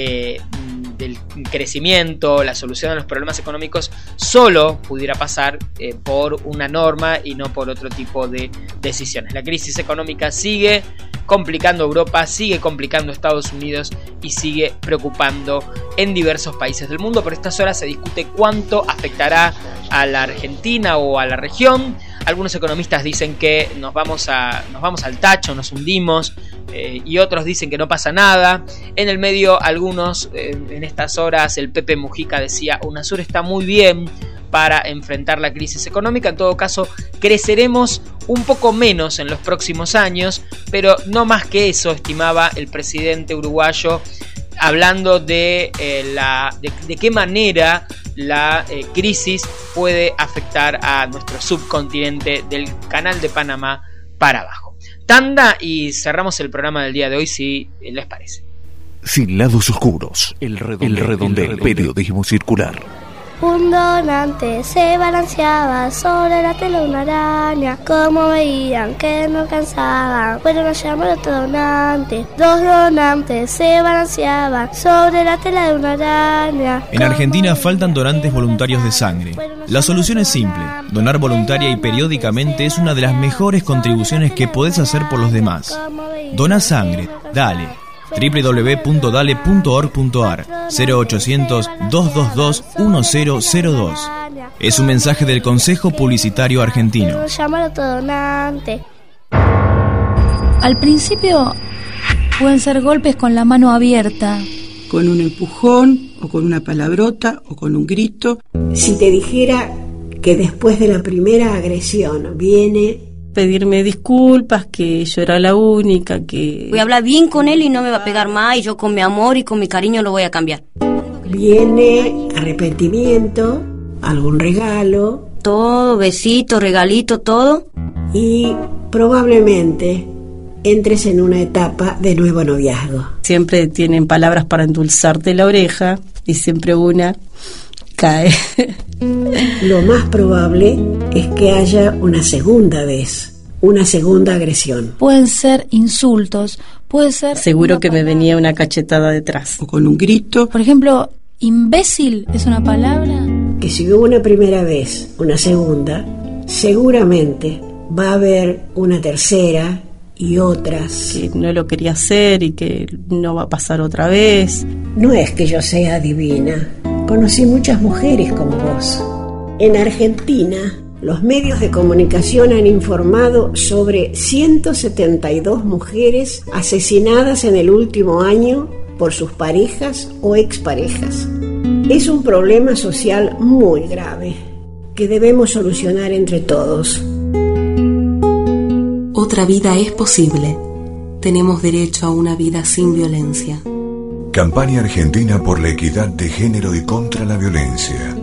del crecimiento, la solución a los problemas económicos solo pudiera pasar por una norma y no por otro tipo de decisiones. La crisis económica sigue complicando a Europa, sigue complicando a Estados Unidos y sigue preocupando en diversos países del mundo. Por estas horas se discute cuánto afectará a la Argentina o a la región. Algunos economistas dicen que nos vamos al tacho, nos hundimos y otros dicen que no pasa nada. En el medio, algunos, en estas horas, el Pepe Mujica decía: UNASUR está muy bien para enfrentar la crisis económica. En todo caso, creceremos un poco menos en los próximos años, pero no más que eso, estimaba el presidente uruguayo, hablando de qué manera la crisis puede afectar a nuestro subcontinente del Canal de Panamá para abajo. Tanda y cerramos el programa del día de hoy, si les parece. Sin lados oscuros, el redondel, periodismo circular. Un donante se balanceaba sobre la tela de una araña. Como veían que no cansaban, fueron a llamar a otro donante. Dos donantes se balanceaban sobre la tela de una araña. En Argentina faltan donantes voluntarios de sangre. La solución es simple: donar voluntaria y periódicamente es una de las mejores contribuciones que podés hacer por los demás. Dona sangre, dale. www.dale.org.ar 0800-222-1002. Es un mensaje del Consejo Publicitario Argentino. Al principio pueden ser golpes con la mano abierta, con un empujón o con una palabrota o con un grito. Si te dijera que después de la primera agresión viene pedirme disculpas, que yo era la única, que... Voy a hablar bien con él y no me va a pegar más, y yo con mi amor y con mi cariño lo voy a cambiar. Viene arrepentimiento, algún regalo. Todo, besito, regalito, todo. Y probablemente entres en una etapa de nuevo noviazgo. Siempre tienen palabras para endulzarte la oreja y siempre una cae. Lo más probable es que haya una segunda vez, una segunda agresión. Pueden ser insultos, puede ser... Seguro que me venía una cachetada detrás. O con un grito. Por ejemplo, imbécil es una palabra. Que si hubo una primera vez, una segunda, seguramente va a haber una tercera y otras. Que no lo quería hacer y que no va a pasar otra vez. No es que yo sea divina. Conocí muchas mujeres como vos. En Argentina, los medios de comunicación han informado sobre 172 mujeres asesinadas en el último año por sus parejas o exparejas. Es un problema social muy grave que debemos solucionar entre todos. Otra vida es posible. Tenemos derecho a una vida sin violencia. Campaña Argentina por la Equidad de Género y contra la Violencia.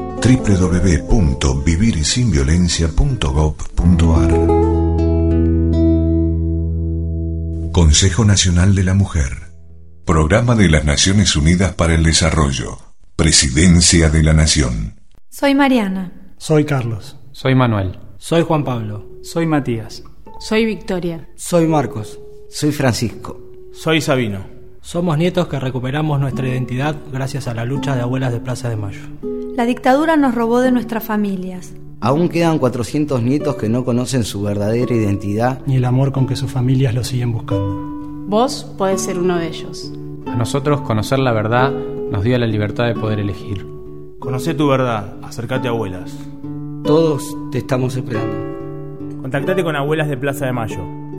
www.vivirsinviolencia.gov.ar. Consejo Nacional de la Mujer. Programa de las Naciones Unidas para el Desarrollo. Presidencia de la Nación. Soy Mariana. Soy Carlos. Soy Manuel. Soy Juan Pablo. Soy Matías. Soy Victoria. Soy Marcos. Soy Francisco. Soy Sabino. Somos nietos que recuperamos nuestra identidad gracias a la lucha de abuelas de Plaza de Mayo. La dictadura nos robó de nuestras familias. Aún quedan 400 nietos que no conocen su verdadera identidad ni el amor con que sus familias lo siguen buscando. Vos podés ser uno de ellos. A nosotros conocer la verdad nos dio la libertad de poder elegir. Conocé tu verdad, acércate a Abuelas. Todos te estamos esperando. Contactate con Abuelas de Plaza de Mayo,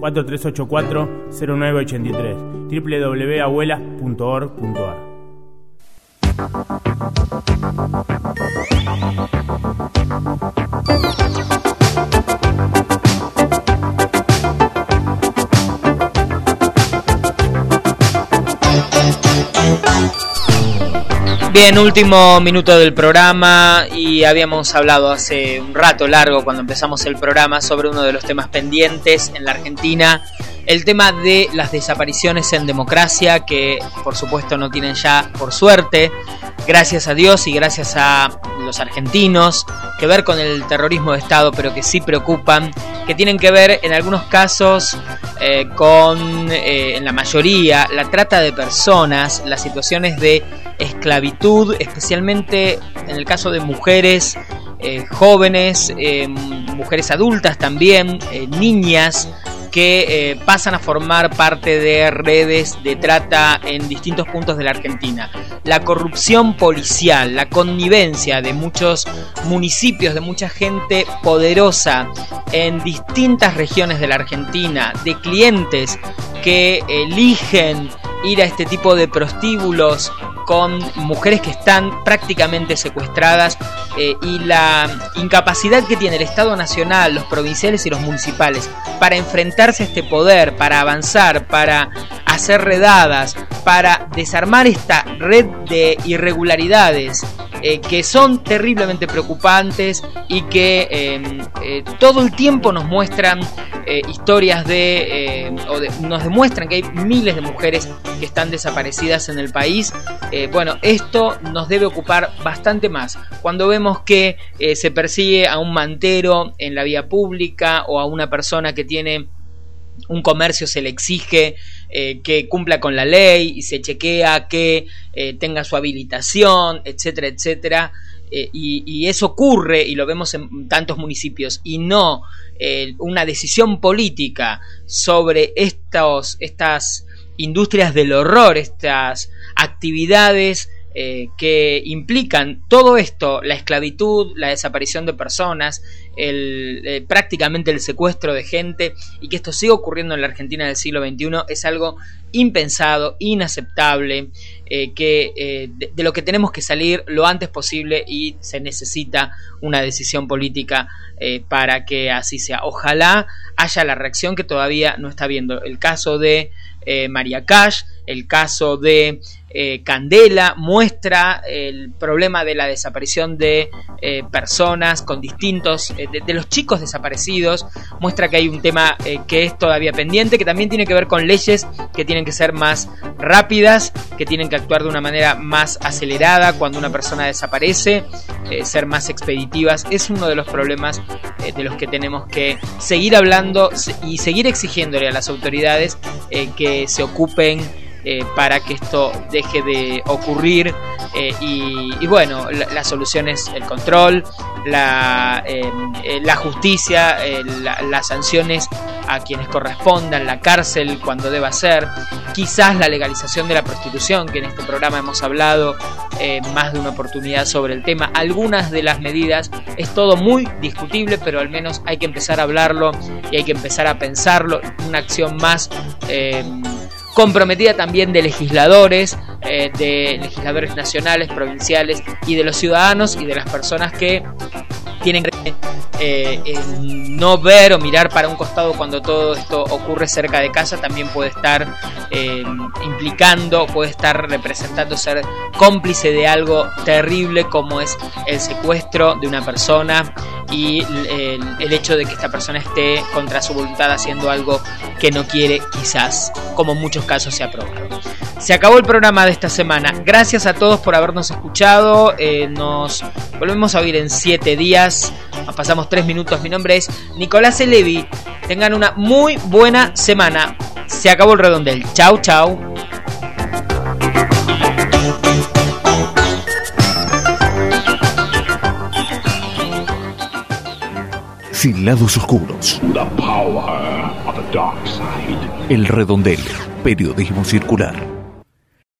4384-0983, www.abuelas.org.ar. Bien, último minuto del programa y habíamos hablado hace un rato largo cuando empezamos el programa sobre uno de los temas pendientes en la Argentina, el tema de las desapariciones en democracia, que por supuesto no tienen ya, por suerte, gracias a Dios y gracias a los argentinos, que ver con el terrorismo de Estado, pero que sí preocupan, que tienen que ver en algunos casos con, en la mayoría, la trata de personas, las situaciones de esclavitud, especialmente en el caso de mujeres jóvenes, mujeres adultas también, niñas, que pasan a formar parte de redes de trata en distintos puntos de la Argentina. La corrupción policial, la connivencia de muchos municipios, de mucha gente poderosa en distintas regiones de la Argentina, de clientes que eligen ir a este tipo de prostíbulos con mujeres que están prácticamente secuestradas, y la incapacidad que tiene el Estado Nacional, los provinciales y los municipales para enfrentarse a este poder, para avanzar, para hacer redadas, para desarmar esta red de irregularidades que son terriblemente preocupantes y que todo el tiempo nos muestran historias nos demuestran que hay miles de mujeres que están desaparecidas en el país. Bueno, esto nos debe ocupar bastante más. Cuando vemos que se persigue a un mantero en la vía pública o a una persona que tiene un comercio, se le exige que cumpla con la ley y se chequea que tenga su habilitación, etcétera, etcétera. Y eso ocurre, y lo vemos en tantos municipios, y no una decisión política sobre estas industrias del horror, estas actividades que implican todo esto, la esclavitud, la desaparición de personas, prácticamente el secuestro de gente, y que esto siga ocurriendo en la Argentina del siglo XXI es algo impensado, inaceptable, de lo que tenemos que salir lo antes posible, y se necesita una decisión política para que así sea. Ojalá haya la reacción que todavía no está viendo. El caso de María Cash, el caso de Candela, muestra el problema de la desaparición de personas con distintos, de los chicos desaparecidos, muestra que hay un tema que es todavía pendiente, que también tiene que ver con leyes que tienen que ser más rápidas, que tienen que actuar de una manera más acelerada cuando una persona desaparece, ser más expeditivas. Es uno de los problemas de los que tenemos que seguir hablando y seguir exigiéndole a las autoridades que se ocupen para que esto deje de ocurrir, y bueno, la solución es el control, la justicia, las sanciones a quienes correspondan, la cárcel cuando deba ser, quizás la legalización de la prostitución, que en este programa hemos hablado más de una oportunidad sobre el tema. Algunas de las medidas es todo muy discutible, pero al menos hay que empezar a hablarlo y hay que empezar a pensarlo. Una acción más comprometida también de legisladores nacionales, provinciales, y de los ciudadanos y de las personas que tienen que no ver o mirar para un costado cuando todo esto ocurre cerca de casa. También puede estar implicando, puede estar representando, ser cómplice de algo terrible como es el secuestro de una persona y el hecho de que esta persona esté contra su voluntad haciendo algo que no quiere, quizás, como en muchos casos se ha probado. Se acabó el programa de esta semana. Gracias a todos por habernos escuchado. Nos volvemos a oír en 7 días. Pasamos 3 minutos. Mi nombre es Nicolás Elevi. Tengan una muy buena semana. Se acabó el redondel. Chau, chau. Sin lados oscuros. El redondel. Periodismo circular.